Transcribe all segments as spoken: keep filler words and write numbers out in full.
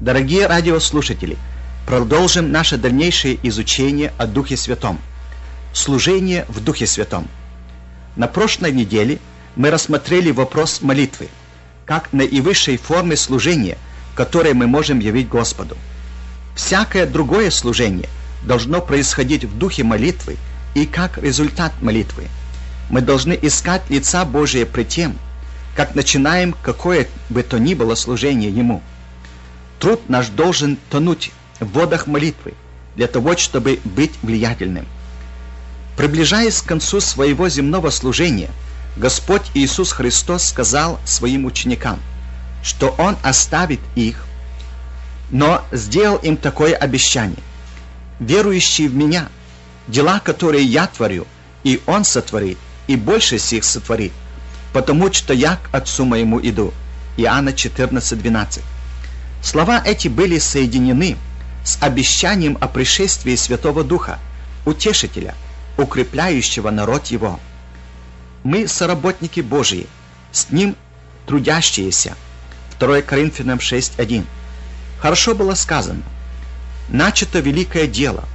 Дорогие радиослушатели, продолжим наше дальнейшее изучение о Духе Святом. Служение в Духе Святом. На прошлой неделе мы рассмотрели вопрос молитвы, как наивысшей формы служения, которое мы можем явить Господу. Всякое другое служение должно происходить в духе молитвы и как результат молитвы. Мы должны искать лица Божия при тем, как начинаем какое бы то ни было служение Ему. Труд наш должен тонуть в водах молитвы для того, чтобы быть влиятельным. Приближаясь к концу своего земного служения, Господь Иисус Христос сказал своим ученикам, что Он оставит их, но сделал им такое обещание: верующие в Меня, дела, которые Я творю, и Он сотворит, и больше сих сотворит, потому что Я к Отцу Моему иду. Иоанна четырнадцать двенадцать. Слова эти были соединены с обещанием о пришествии Святого Духа, Утешителя, укрепляющего народ Его. Мы соработники Божии, с Ним трудящиеся. второе Коринфянам шесть один. Хорошо было сказано: начато великое дело,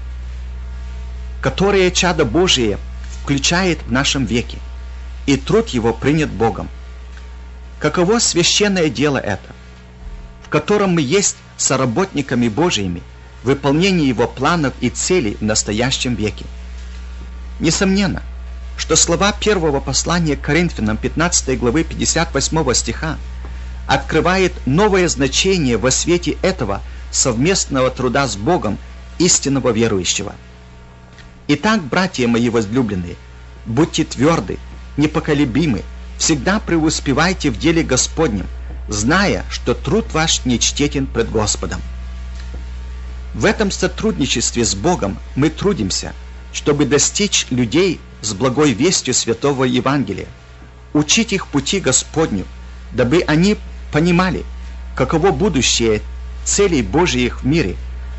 которое чадо Божие включает в нашем веке, и труд его принят Богом. Каково священное дело это, в котором мы есть соработниками Божиими в выполнении Его планов и целей в настоящем веке. Несомненно, что слова первого послания к Коринфянам пятнадцатой главы пятьдесят восьмого стиха открывает новое значение во свете этого совместного труда с Богом истинного верующего. Итак, братья мои возлюбленные, будьте тверды, непоколебимы, всегда преуспевайте в деле Господнем, зная, что труд ваш нечтетен пред Господом. В этом сотрудничестве с Богом мы трудимся, чтобы достичь людей с благой вестью Святого Евангелия, учить их пути Господню, дабы они понимали, каково будущее целей Божиих в мире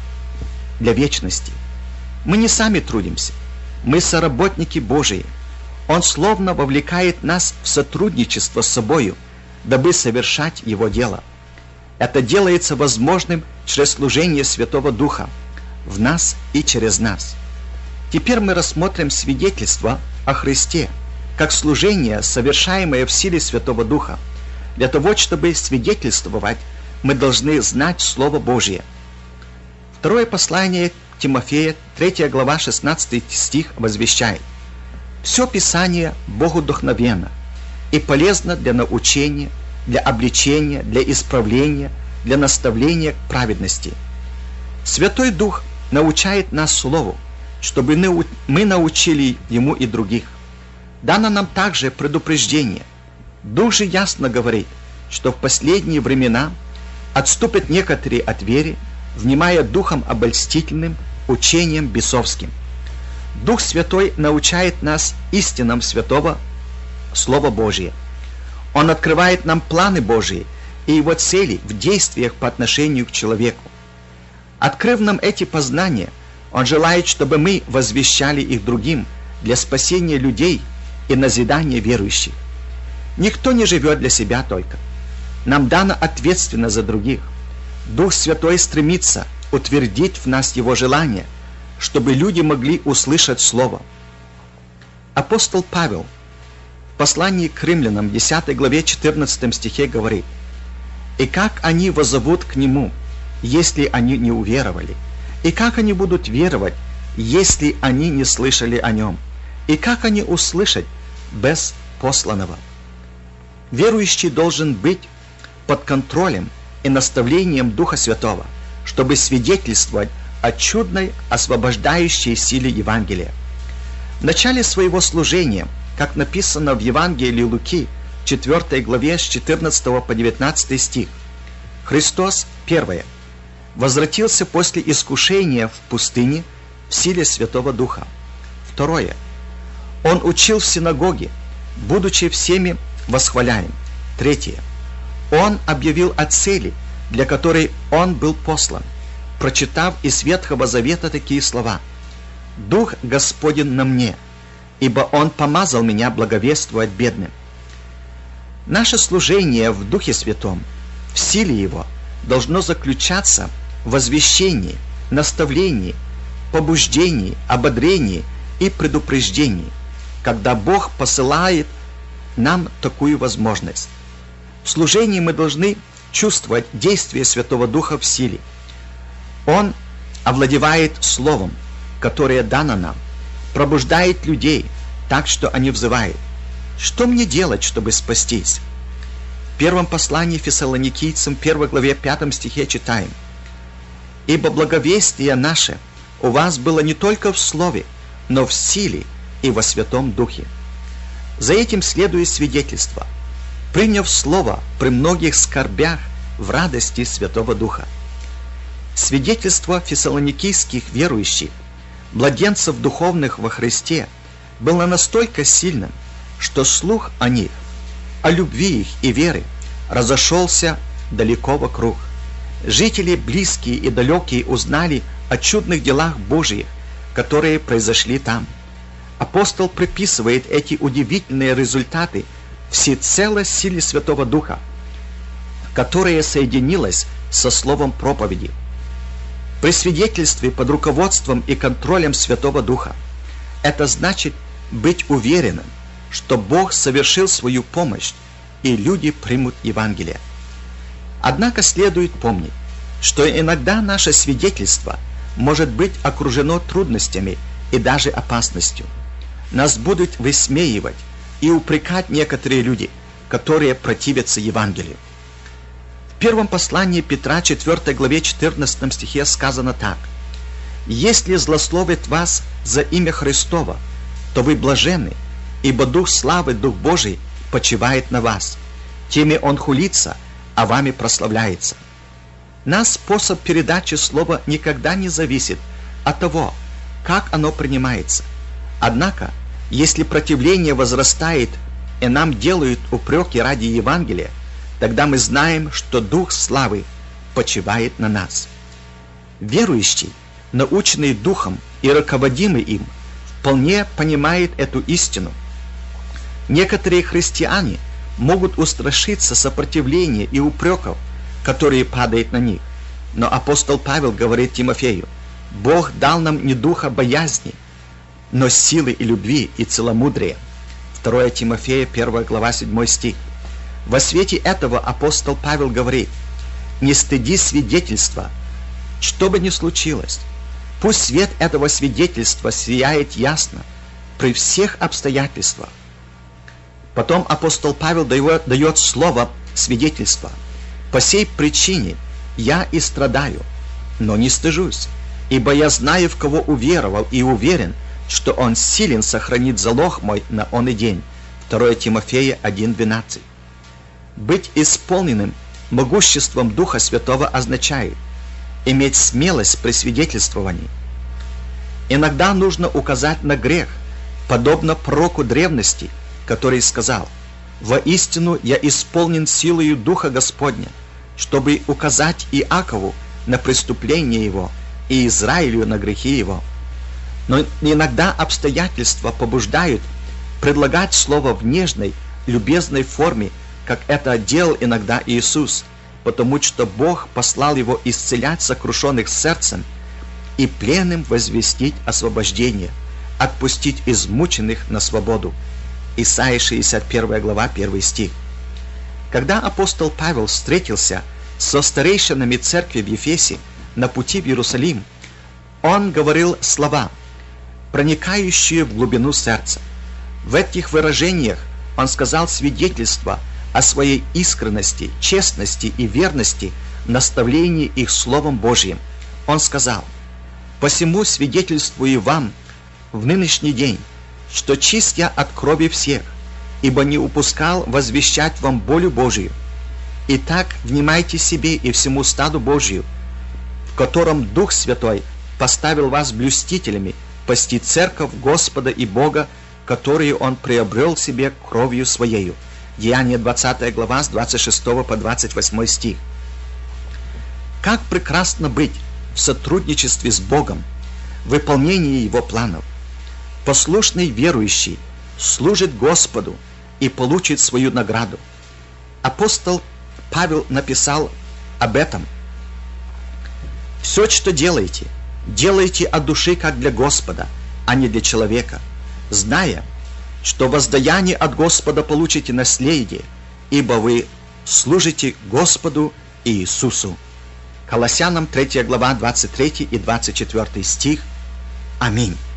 для вечности. Мы не сами трудимся, мы соработники Божии. Он словно вовлекает нас в сотрудничество с собою, дабы совершать Его дело. Это делается возможным через служение Святого Духа в нас и через нас. Теперь мы рассмотрим свидетельство о Христе, как служение, совершаемое в силе Святого Духа. Для того, чтобы свидетельствовать, мы должны знать Слово Божие. Второе послание Тимофея, третья глава, шестнадцатый стих возвещает: «Все Писание богодухновенно и полезно для научения, для обличения, для исправления, для наставления к праведности». Святой Дух научает нас Слову, чтобы мы научили Ему и других. Дано нам также предупреждение. Дух же ясно говорит, что в последние времена отступят некоторые от веры, внимая духом обольстительным, учением бесовским. Дух Святой научает нас истинам Святого Слова Божия. Он открывает нам планы Божии и Его цели в действиях по отношению к человеку. Открыв нам эти познания, Он желает, чтобы мы возвещали их другим для спасения людей и назидания верующих. Никто не живет для себя только. Нам дано ответственность за других. Дух Святой стремится утвердить в нас Его желание, чтобы люди могли услышать Слово. Апостол Павел в послании к римлянам, десятой главе, четырнадцатом стихе говорит: «И как они воззовут к Нему, если они не уверовали? И как они будут веровать, если они не слышали о Нем? И как они услышать без посланного?» Верующий должен быть под контролем и наставлением Духа Святого, чтобы свидетельствовать о чудной освобождающей силе Евангелия. В начале своего служения, как написано в Евангелии Луки, четвёртой главе, с четырнадцатого по девятнадцатый стих, Христос, первое, возвратился после искушения в пустыне в силе Святого Духа. Второе, Он учил в синагоге, будучи всеми восхваляем. Третье, Он объявил о цели, для которой Он был послан, прочитав из Ветхого Завета такие слова: «Дух Господень на мне, ибо Он помазал меня благовествовать бедным». Наше служение в Духе Святом, в силе Его, должно заключаться в возвещении, наставлении, побуждении, ободрении и предупреждении, когда Бог посылает нам такую возможность. В служении мы должны чувствовать действие Святого Духа в силе. Он овладевает Словом, которое дано нам, пробуждает людей так, что они взывают: «Что мне делать, чтобы спастись?» В первом послании Фессалоникийцам, первой главе, пятом стихе читаем: «Ибо благовестие наше у вас было не только в слове, но в силе и во Святом Духе». За этим следует свидетельство: приняв Слово при многих скорбях в радости Святого Духа. Свидетельство фессалоникийских верующих, младенцев духовных во Христе, было настолько сильным, что слух о них, о любви их и вере, разошелся далеко вокруг. Жители близкие и далекие узнали о чудных делах Божьих, которые произошли там. Апостол приписывает эти удивительные результаты всецело силе Святого Духа, которая соединилась со словом проповеди. При свидетельстве под руководством и контролем Святого Духа это значит быть уверенным, что Бог совершил свою помощь, и люди примут Евангелие. Однако следует помнить, что иногда наше свидетельство может быть окружено трудностями и даже опасностью. Нас будут высмеивать и упрекать некоторые люди, которые противятся Евангелию. В первом послании Петра, четвёртой главе, четырнадцатом стихе сказано так: «Если злословят вас за имя Христово, то вы блаженны, ибо Дух славы, Дух Божий, почивает на вас. Теми Он хулится, а вами прославляется». Наш способ передачи слова никогда не зависит от того, как оно принимается. Однако, если противление возрастает и нам делают упреки ради Евангелия, тогда мы знаем, что Дух славы почивает на нас. Верующий, наученный Духом и руководимый им, вполне понимает эту истину. Некоторые христиане могут устрашиться сопротивления и упреков, которые падают на них. Но апостол Павел говорит Тимофею: «Бог дал нам не духа боязни, но силы и любви и целомудрия». второе Тимофея, первая глава, седьмой стих. Во свете этого апостол Павел говорит: «Не стыди свидетельства, что бы ни случилось. Пусть свет этого свидетельства сияет ясно при всех обстоятельствах». Потом апостол Павел дает, дает слово свидетельства: «По сей причине я и страдаю, но не стыжусь, ибо я знаю, в кого уверовал, и уверен, что Он силен сохранить залог мой на оный день». второе Тимофея один двенадцать. Быть исполненным могуществом Духа Святого означает иметь смелость при свидетельствовании. Иногда нужно указать на грех, подобно пророку древности, который сказал: «Воистину я исполнен силою Духа Господня, чтобы указать Иакову на преступление его и Израилю на грехи его». Но иногда обстоятельства побуждают предлагать слово в нежной, любезной форме, как это делал иногда Иисус, потому что Бог послал его исцелять сокрушенных сердцем и пленным возвестить освобождение, отпустить измученных на свободу. Исайя шестьдесят первая глава, первый стих. Когда апостол Павел встретился со старейшинами церкви в Ефесе на пути в Иерусалим, он говорил слова, проникающие в глубину сердца. В этих выражениях он сказал свидетельство о своей искренности, честности и верности в наставлении их Словом Божьим. Он сказал: «Посему свидетельствую вам в нынешний день, что чист я от крови всех, ибо не упускал возвещать вам волю Божию. Итак, внимайте себе и всему стаду Божию, в котором Дух Святой поставил вас блюстителями, пасти церковь Господа и Бога, которую Он приобрел себе кровью Своею». Деяния двадцатая глава, с двадцать шестого по двадцать восьмой стих. Как прекрасно быть в сотрудничестве с Богом, в выполнении Его планов. Послушный верующий служит Господу и получит свою награду. Апостол Павел написал об этом. Все, что делаете, делайте от души, как для Господа, а не для человека, зная, что воздаяние от Господа получите наследие, ибо вы служите Господу Иисусу. Колоссянам третья глава, двадцать третий и двадцать четвёртый стих. Аминь.